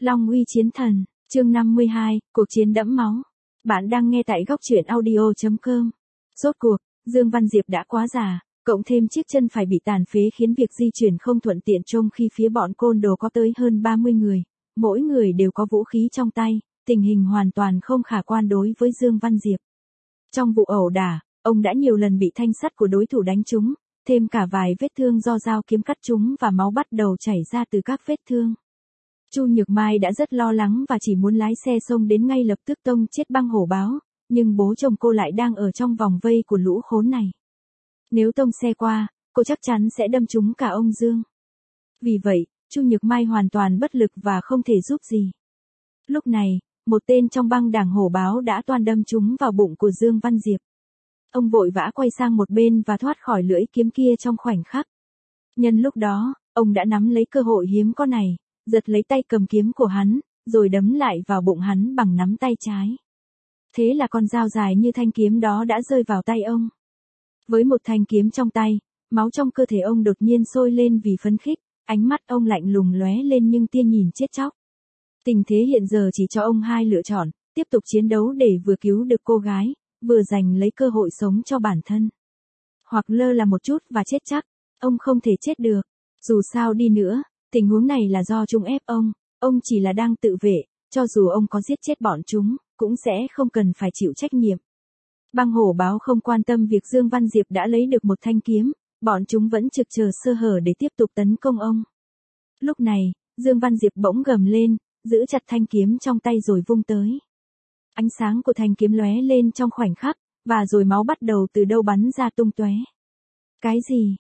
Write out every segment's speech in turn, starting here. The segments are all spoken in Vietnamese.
Long uy chiến thần, chương 52, cuộc chiến đẫm máu. Bạn đang nghe tại góc truyện audio.com. Rốt cuộc, Dương Văn Diệp đã quá già, cộng thêm chiếc chân phải bị tàn phế khiến việc di chuyển không thuận tiện trong khi phía bọn côn đồ có tới hơn 30 người, mỗi người đều có vũ khí trong tay, tình hình hoàn toàn không khả quan đối với Dương Văn Diệp. Trong vụ ẩu đả, ông đã nhiều lần bị thanh sắt của đối thủ đánh trúng, thêm cả vài vết thương do dao kiếm cắt trúng và máu bắt đầu chảy ra từ các vết thương. Chu Nhược Mai đã rất lo lắng và chỉ muốn lái xe xông đến ngay lập tức tông chết băng hổ báo, nhưng bố chồng cô lại đang ở trong vòng vây của lũ khốn này. Nếu tông xe qua, cô chắc chắn sẽ đâm trúng cả ông Dương. Vì vậy, Chu Nhược Mai hoàn toàn bất lực và không thể giúp gì. Lúc này, một tên trong băng đảng hổ báo đã toan đâm trúng vào bụng của Dương Văn Diệp. Ông vội vã quay sang một bên và thoát khỏi lưỡi kiếm kia trong khoảnh khắc. Nhân lúc đó, ông đã nắm lấy cơ hội hiếm có này, giật lấy tay cầm kiếm của hắn, rồi đấm lại vào bụng hắn bằng nắm tay trái. Thế là con dao dài như thanh kiếm đó đã rơi vào tay ông. Với một thanh kiếm trong tay, máu trong cơ thể ông đột nhiên sôi lên vì phấn khích, ánh mắt ông lạnh lùng lóe lên nhưng tia nhìn chết chóc. Tình thế hiện giờ chỉ cho ông hai lựa chọn, tiếp tục chiến đấu để vừa cứu được cô gái, vừa giành lấy cơ hội sống cho bản thân. Hoặc lơ là một chút và chết chắc, ông không thể chết được. Dù sao đi nữa, tình huống này là do chúng ép ông chỉ là đang tự vệ, cho dù ông có giết chết bọn chúng, cũng sẽ không cần phải chịu trách nhiệm. Băng hổ báo không quan tâm việc Dương Văn Diệp đã lấy được một thanh kiếm, bọn chúng vẫn trực chờ sơ hở để tiếp tục tấn công ông. Lúc này, Dương Văn Diệp bỗng gầm lên, giữ chặt thanh kiếm trong tay rồi vung tới. Ánh sáng của thanh kiếm lóe lên trong khoảnh khắc, và rồi máu bắt đầu từ đâu bắn ra tung tóe. Cái gì?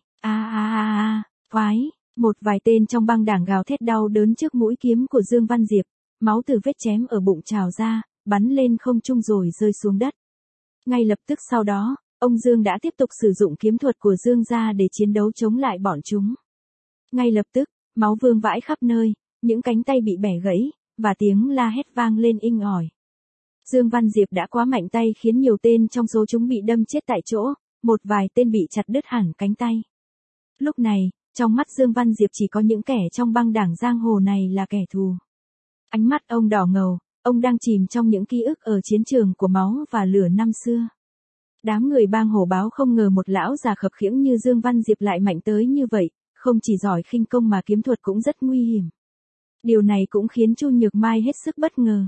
Oái! Một vài tên trong băng đảng gào thét đau đớn trước mũi kiếm của Dương Văn Diệp, máu từ vết chém ở bụng trào ra, bắn lên không trung rồi rơi xuống đất. Ngay lập tức sau đó, ông Dương đã tiếp tục sử dụng kiếm thuật của Dương gia để chiến đấu chống lại bọn chúng. Ngay lập tức, máu vương vãi khắp nơi, những cánh tay bị bẻ gãy, và tiếng la hét vang lên inh ỏi. Dương Văn Diệp đã quá mạnh tay khiến nhiều tên trong số chúng bị đâm chết tại chỗ, một vài tên bị chặt đứt hẳn cánh tay. Lúc này, trong mắt Dương Văn Diệp chỉ có những kẻ trong băng đảng giang hồ này là kẻ thù. Ánh mắt ông đỏ ngầu, ông đang chìm trong những ký ức ở chiến trường của máu và lửa năm xưa. Đám người bang hổ báo không ngờ một lão già khập khiễng như Dương Văn Diệp lại mạnh tới như vậy, không chỉ giỏi khinh công mà kiếm thuật cũng rất nguy hiểm. Điều này cũng khiến Chu Nhược Mai hết sức bất ngờ.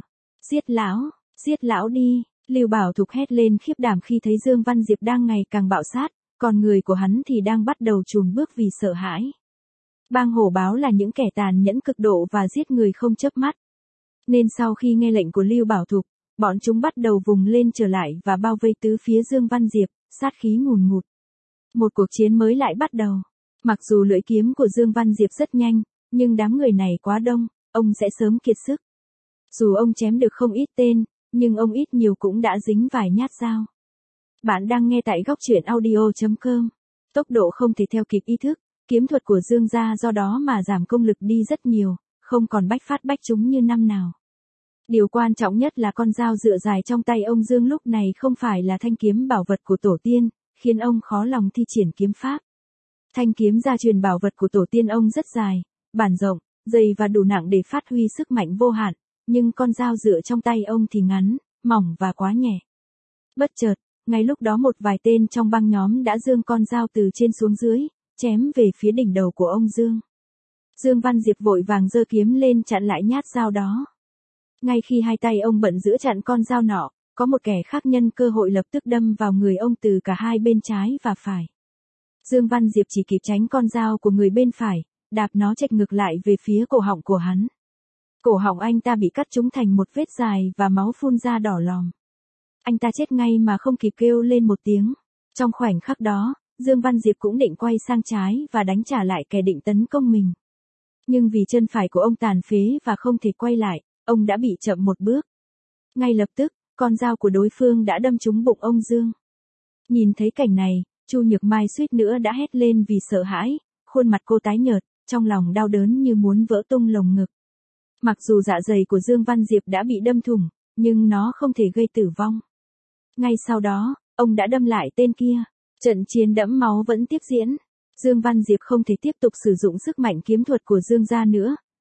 Giết lão đi, Lưu Bảo Thục hét lên khiếp đảm khi thấy Dương Văn Diệp đang ngày càng bạo sát, còn người của hắn thì đang bắt đầu chùn bước vì sợ hãi. Bang hổ báo là những kẻ tàn nhẫn cực độ và giết người không chớp mắt. Nên sau khi nghe lệnh của Lưu Bảo Thục, bọn chúng bắt đầu vùng lên trở lại và bao vây tứ phía Dương Văn Diệp, sát khí ngùn ngụt. Một cuộc chiến mới lại bắt đầu. Mặc dù lưỡi kiếm của Dương Văn Diệp rất nhanh, nhưng đám người này quá đông, ông sẽ sớm kiệt sức. Dù ông chém được không ít tên, nhưng ông ít nhiều cũng đã dính vài nhát dao. Bạn đang nghe tại góc truyện audio.com. Tốc độ không thể theo kịp ý thức, kiếm thuật của Dương gia do đó mà giảm công lực đi rất nhiều, không còn bách phát bách trúng như năm nào. Điều quan trọng nhất là con dao dựa dài trong tay ông Dương lúc này không phải là thanh kiếm bảo vật của tổ tiên, khiến ông khó lòng thi triển kiếm pháp. Thanh kiếm gia truyền bảo vật của tổ tiên ông rất dài, bản rộng, dày và đủ nặng để phát huy sức mạnh vô hạn, nhưng con dao dựa trong tay ông thì ngắn, mỏng và quá nhẹ. Bất chợt, ngay lúc đó một vài tên trong băng nhóm đã giương con dao từ trên xuống dưới, chém về phía đỉnh đầu của ông Dương. Dương Văn Diệp vội vàng giơ kiếm lên chặn lại nhát dao đó. Ngay khi hai tay ông bận giữ chặn con dao nọ, có một kẻ khác nhân cơ hội lập tức đâm vào người ông từ cả hai bên trái và phải. Dương Văn Diệp chỉ kịp tránh con dao của người bên phải, đạp nó chệch ngược lại về phía cổ họng của hắn. Cổ họng anh ta bị cắt trúng thành một vết dài và máu phun ra đỏ lòm. Anh ta chết ngay mà không kịp kêu lên một tiếng. Trong khoảnh khắc đó, Dương Văn Diệp cũng định quay sang trái và đánh trả lại kẻ định tấn công mình. Nhưng vì chân phải của ông tàn phế và không thể quay lại, ông đã bị chậm một bước. Ngay lập tức, con dao của đối phương đã đâm trúng bụng ông Dương. Nhìn thấy cảnh này, Chu Nhược Mai suýt nữa đã hét lên vì sợ hãi, khuôn mặt cô tái nhợt, trong lòng đau đớn như muốn vỡ tung lồng ngực. Mặc dù dạ dày của Dương Văn Diệp đã bị đâm thủng, nhưng nó không thể gây tử vong. Ngay sau đó, ông đã đâm lại tên kia. Trận chiến đẫm máu vẫn tiếp diễn. Dương Văn Diệp không thể tiếp tục sử dụng sức mạnh kiếm thuật của Dương gia nữa,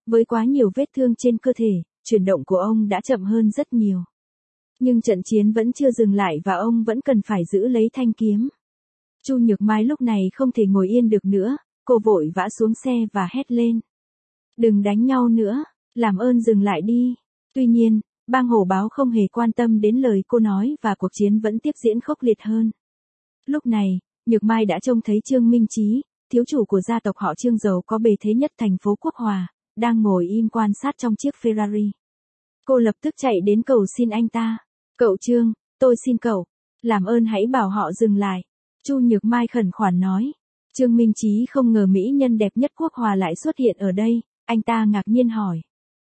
Với quá nhiều vết thương trên cơ thể, chuyển động của ông đã chậm hơn rất nhiều. Nhưng trận chiến vẫn chưa dừng lại và ông vẫn cần phải giữ lấy thanh kiếm. Chu Nhược Mai lúc này không thể ngồi yên được nữa, cô vội vã xuống xe và hét lên. Đừng đánh nhau nữa, làm ơn dừng lại đi. Tuy nhiên, bang hổ báo không hề quan tâm đến lời cô nói và cuộc chiến vẫn tiếp diễn khốc liệt hơn. Lúc này, Nhược Mai đã trông thấy Trương Minh Chí, thiếu chủ của gia tộc họ Trương giàu có bề thế nhất thành phố Quốc Hòa, đang ngồi im quan sát trong chiếc Ferrari. Cô lập tức chạy đến cầu xin anh ta. Cậu Trương, tôi xin cậu, làm ơn hãy bảo họ dừng lại. Chu Nhược Mai khẩn khoản nói. Trương Minh Chí không ngờ mỹ nhân đẹp nhất Quốc Hòa lại xuất hiện ở đây, anh ta ngạc nhiên hỏi.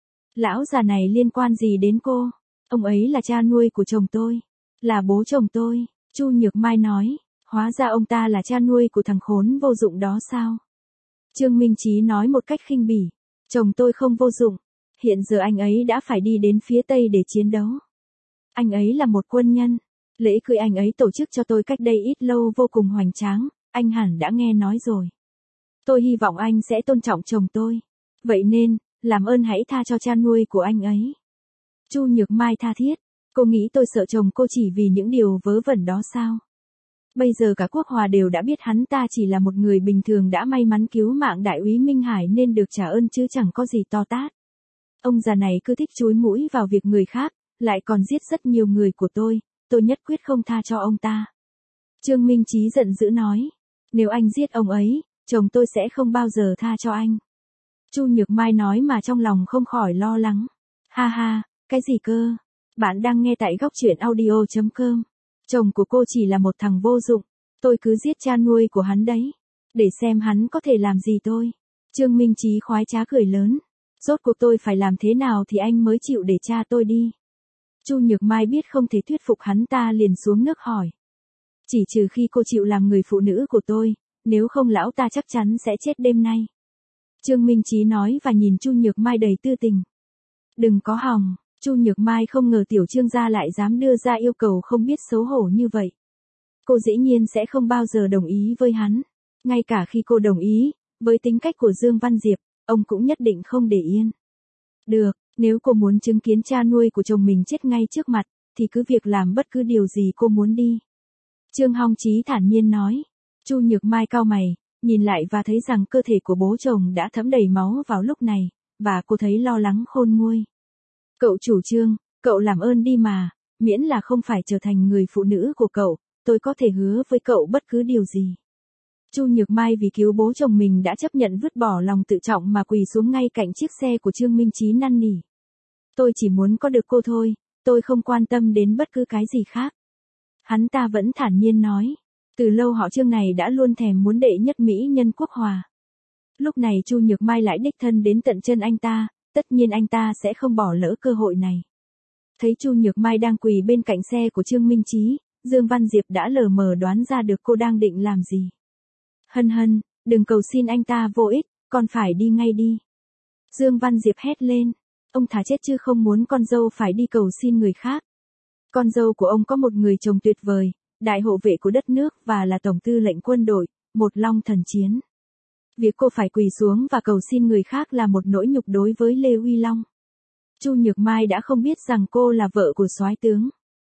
Lão già này liên quan gì đến cô? Ông ấy là cha nuôi của chồng tôi, là bố chồng tôi. Chu Nhược Mai nói, hóa ra ông ta là cha nuôi của thằng khốn vô dụng đó sao? Trương Minh Chí nói một cách khinh bỉ, chồng tôi không vô dụng, hiện giờ anh ấy đã phải đi đến phía Tây để chiến đấu. Anh ấy là một quân nhân, lễ cưới anh ấy tổ chức cho tôi cách đây ít lâu vô cùng hoành tráng, anh hẳn đã nghe nói rồi. Tôi hy vọng anh sẽ tôn trọng chồng tôi, vậy nên, làm ơn hãy tha cho cha nuôi của anh ấy. Chu Nhược Mai tha thiết, cô nghĩ tôi sợ chồng cô chỉ vì những điều vớ vẩn đó sao? Bây giờ cả Quốc Hòa đều đã biết hắn ta chỉ là một người bình thường đã may mắn cứu mạng đại úy Minh Hải nên được trả ơn chứ chẳng có gì to tát. Ông già này cứ thích chúi mũi vào việc người khác, lại còn giết rất nhiều người của tôi nhất quyết không tha cho ông ta. Trương Minh Chí giận dữ nói, nếu anh giết ông ấy, chồng tôi sẽ không bao giờ tha cho anh. Chu Nhược Mai nói mà trong lòng không khỏi lo lắng. Ha ha, cái gì cơ? Bạn đang nghe tại góc truyện audio.com. Chồng của cô chỉ là một thằng vô dụng, tôi cứ giết cha nuôi của hắn đấy, để xem hắn có thể làm gì tôi. Trương Minh Chí khoái trá cười lớn. Rốt cuộc tôi phải làm thế nào thì anh mới chịu để cha tôi đi? Chu Nhược Mai biết không thể thuyết phục hắn ta liền xuống nước hỏi. Chỉ trừ khi cô chịu làm người phụ nữ của tôi, nếu không lão ta chắc chắn sẽ chết đêm nay. Trương Minh Chí nói và nhìn Chu Nhược Mai đầy tư tình. Đừng có hòng, Chu Nhược Mai không ngờ tiểu Trương gia lại dám đưa ra yêu cầu không biết xấu hổ như vậy. Cô dĩ nhiên sẽ không bao giờ đồng ý với hắn. Ngay cả khi cô đồng ý, với tính cách của Dương Văn Diệp, ông cũng nhất định không để yên. Được, nếu cô muốn chứng kiến cha nuôi của chồng mình chết ngay trước mặt, thì cứ việc làm bất cứ điều gì cô muốn đi. Trương Hong Chí thản nhiên nói. Chu Nhược Mai cau mày, nhìn lại và thấy rằng cơ thể của bố chồng đã thấm đầy máu vào lúc này, và cô thấy lo lắng khôn nguôi. Cậu chủ Trương, cậu làm ơn đi mà, miễn là không phải trở thành người phụ nữ của cậu, tôi có thể hứa với cậu bất cứ điều gì. Chu Nhược Mai vì cứu bố chồng mình đã chấp nhận vứt bỏ lòng tự trọng mà quỳ xuống ngay cạnh chiếc xe của Trương Minh Chí năn nỉ. Tôi chỉ muốn có được cô thôi, tôi không quan tâm đến bất cứ cái gì khác. Hắn ta vẫn thản nhiên nói, từ lâu họ Trương này đã luôn thèm muốn đệ nhất mỹ nhân Quốc Hòa. Lúc này Chu Nhược Mai lại đích thân đến tận chân anh ta, tất nhiên anh ta sẽ không bỏ lỡ cơ hội này. Thấy Chu Nhược Mai đang quỳ bên cạnh xe của Trương Minh Chí, Dương Văn Diệp đã lờ mờ đoán ra được cô đang định làm gì. Hân hân, đừng cầu xin anh ta vô ích, con phải đi ngay đi. Dương Văn Diệp hét lên, ông thà chết chứ không muốn con dâu phải đi cầu xin người khác. Con dâu của ông có một người chồng tuyệt vời, đại hộ vệ của đất nước và là tổng tư lệnh quân đội, một long thần chiến. Việc cô phải quỳ xuống và cầu xin người khác là một nỗi nhục đối với Lê Uy Long. Chu Nhược Mai đã không biết rằng cô là vợ của soái tướng.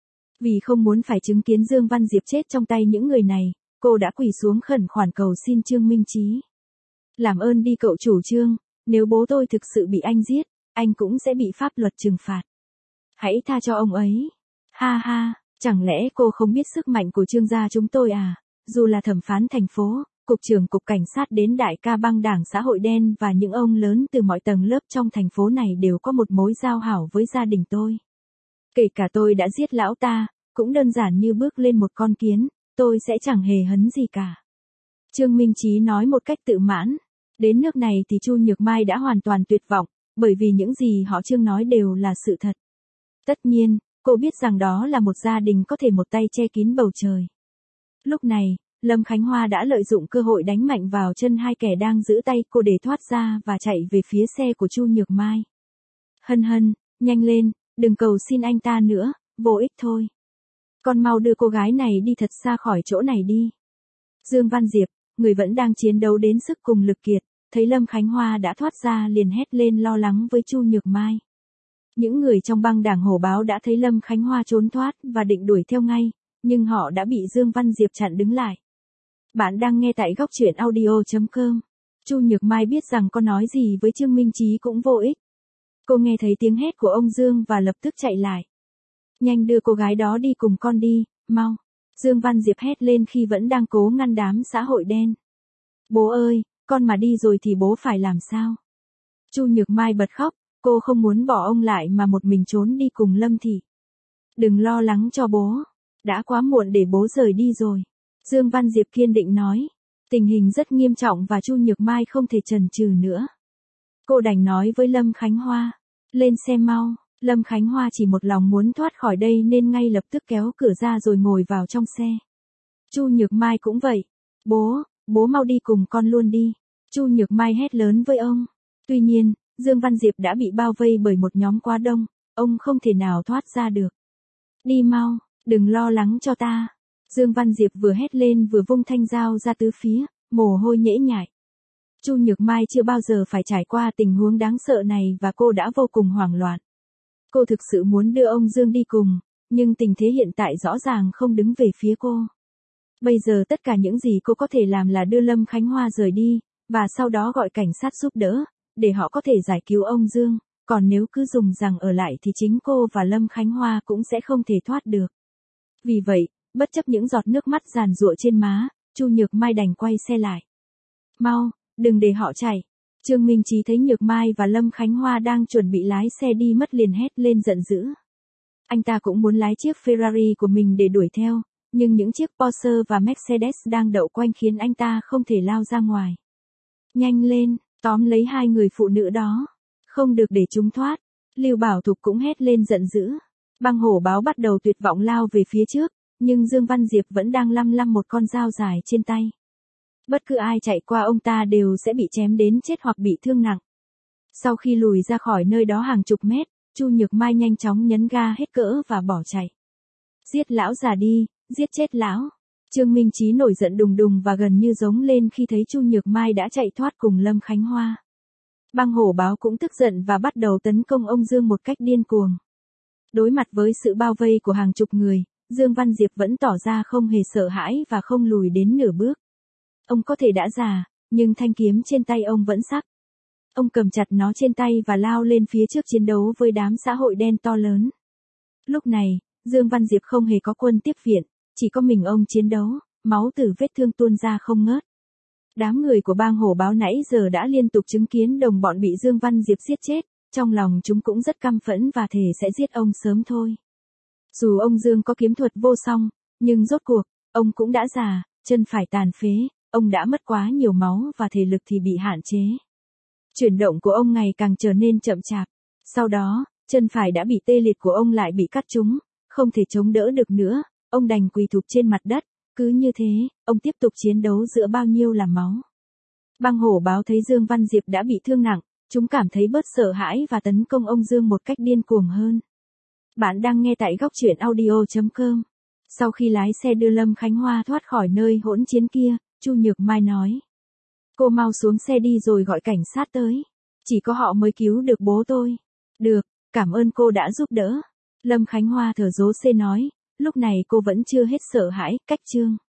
Vì không muốn phải chứng kiến Dương Văn Diệp chết trong tay những người này, cô đã quỳ xuống khẩn khoản cầu xin Trương Minh Chí. Làm ơn đi cậu chủ Trương, nếu bố tôi thực sự bị anh giết, anh cũng sẽ bị pháp luật trừng phạt. Hãy tha cho ông ấy. Ha ha, chẳng lẽ cô không biết sức mạnh của Trương gia chúng tôi à? Dù là thẩm phán thành phố, cục trưởng cục cảnh sát đến đại ca băng đảng xã hội đen và những ông lớn từ mọi tầng lớp trong thành phố này đều có một mối giao hảo với gia đình tôi. Kể cả tôi đã giết lão ta, cũng đơn giản như bước lên một con kiến, tôi sẽ chẳng hề hấn gì cả. Trương Minh Chí nói một cách tự mãn. Đến nước này thì Chu Nhược Mai đã hoàn toàn tuyệt vọng, bởi vì những gì họ Trương nói đều là sự thật. Tất nhiên, cô biết rằng đó là một gia đình có thể một tay che kín bầu trời. Lúc này, Lâm Khánh Hoa đã lợi dụng cơ hội đánh mạnh vào chân hai kẻ đang giữ tay cô để thoát ra và chạy về phía xe của Chu Nhược Mai. Hân hân, nhanh lên, đừng cầu xin anh ta nữa, vô ích thôi. Con mau đưa cô gái này đi thật xa khỏi chỗ này đi. Dương Văn Diệp, người vẫn đang chiến đấu đến sức cùng lực kiệt, thấy Lâm Khánh Hoa đã thoát ra liền hét lên lo lắng với Chu Nhược Mai. Những người trong băng đảng Hổ Báo đã thấy Lâm Khánh Hoa trốn thoát và định đuổi theo ngay, nhưng họ đã bị Dương Văn Diệp chặn đứng lại. Bạn đang nghe tại góc truyện audio.com. Chu Nhược Mai biết rằng có nói gì với Trương Minh Chí cũng vô ích. Cô nghe thấy tiếng hét của ông Dương và lập tức chạy lại. Nhanh đưa cô gái đó đi cùng con đi, mau. Dương Văn Diệp hét lên khi vẫn đang cố ngăn đám xã hội đen. Bố ơi, con mà đi rồi thì bố phải làm sao? Chu Nhược Mai bật khóc, cô không muốn bỏ ông lại mà một mình trốn đi cùng Lâm Thị. Đừng lo lắng cho bố, đã quá muộn để bố rời đi rồi. Dương Văn Diệp kiên định nói. Tình hình rất nghiêm trọng và Chu Nhược Mai không thể chần chừ nữa. Cô đành nói với Lâm Khánh Hoa, lên xe mau. Lâm Khánh Hoa chỉ một lòng muốn thoát khỏi đây nên ngay lập tức kéo cửa ra rồi ngồi vào trong xe. Chu Nhược Mai cũng vậy. Bố mau đi cùng con luôn đi. Chu Nhược Mai hét lớn với ông. Tuy nhiên, Dương Văn Diệp đã bị bao vây bởi một nhóm quá đông, ông không thể nào thoát ra được. Đi mau, đừng lo lắng cho ta. Dương Văn Diệp vừa hét lên vừa vung thanh dao ra tứ phía, mồ hôi nhễ nhại. Chu Nhược Mai chưa bao giờ phải trải qua tình huống đáng sợ này và cô đã vô cùng hoảng loạn. Cô thực sự muốn đưa ông Dương đi cùng, nhưng tình thế hiện tại rõ ràng không đứng về phía cô. Bây giờ tất cả những gì cô có thể làm là đưa Lâm Khánh Hoa rời đi, và sau đó gọi cảnh sát giúp đỡ, để họ có thể giải cứu ông Dương, còn nếu cứ dùng rằng ở lại thì chính cô và Lâm Khánh Hoa cũng sẽ không thể thoát được. Vì vậy, bất chấp những giọt nước mắt giàn giụa trên má, Chu Nhược Mai đành quay xe lại. Mau, đừng để họ chạy. Trương Minh Chí thấy Nhược Mai và Lâm Khánh Hoa đang chuẩn bị lái xe đi mất liền hét lên giận dữ. Anh ta cũng muốn lái chiếc Ferrari của mình để đuổi theo, nhưng những chiếc Porsche và Mercedes đang đậu quanh khiến anh ta không thể lao ra ngoài. Nhanh lên, tóm lấy hai người phụ nữ đó. Không được để chúng thoát. Lưu Bảo Thục cũng hét lên giận dữ. Băng Hổ Báo bắt đầu tuyệt vọng lao về phía trước, nhưng Dương Văn Diệp vẫn đang lăm một con dao dài trên tay. Bất cứ ai chạy qua ông ta đều sẽ bị chém đến chết hoặc bị thương nặng. Sau khi lùi ra khỏi nơi đó hàng chục mét, Chu Nhược Mai nhanh chóng nhấn ga hết cỡ và bỏ chạy. Giết lão già đi, giết chết lão. Trương Minh Chí nổi giận đùng đùng và gần như giống lên khi thấy Chu Nhược Mai đã chạy thoát cùng Lâm Khánh Hoa. Băng Hổ Báo cũng tức giận và bắt đầu tấn công ông Dương một cách điên cuồng. Đối mặt với sự bao vây của hàng chục người, Dương Văn Diệp vẫn tỏ ra không hề sợ hãi và không lùi đến nửa bước. Ông có thể đã già, nhưng thanh kiếm trên tay ông vẫn sắc. Ông cầm chặt nó trên tay và lao lên phía trước chiến đấu với đám xã hội đen to lớn. Lúc này, Dương Văn Diệp không hề có quân tiếp viện, chỉ có mình ông chiến đấu, máu từ vết thương tuôn ra không ngớt. Đám người của bang Hổ Báo nãy giờ đã liên tục chứng kiến đồng bọn bị Dương Văn Diệp giết chết, trong lòng chúng cũng rất căm phẫn và thề sẽ giết ông sớm thôi. Dù ông Dương có kiếm thuật vô song, nhưng rốt cuộc, ông cũng đã già, chân phải tàn phế, ông đã mất quá nhiều máu và thể lực thì bị hạn chế. Chuyển động của ông ngày càng trở nên chậm chạp. Sau đó, chân phải đã bị tê liệt của ông lại bị cắt trúng, không thể chống đỡ được nữa, ông đành quỳ thụp trên mặt đất. Cứ như thế, ông tiếp tục chiến đấu giữa bao nhiêu là máu. Băng Hổ Báo thấy Dương Văn Diệp đã bị thương nặng, chúng cảm thấy bớt sợ hãi và tấn công ông Dương một cách điên cuồng hơn. Bạn đang nghe tại góc truyện audio.com. Sau khi lái xe đưa Lâm Khánh Hoa thoát khỏi nơi hỗn chiến kia, Chu Nhược Mai nói. Cô mau xuống xe đi rồi gọi cảnh sát tới. Chỉ có họ mới cứu được bố tôi. Được, cảm ơn cô đã giúp đỡ. Lâm Khánh Hoa thở dố xê nói, lúc này cô vẫn chưa hết sợ hãi, cách Trương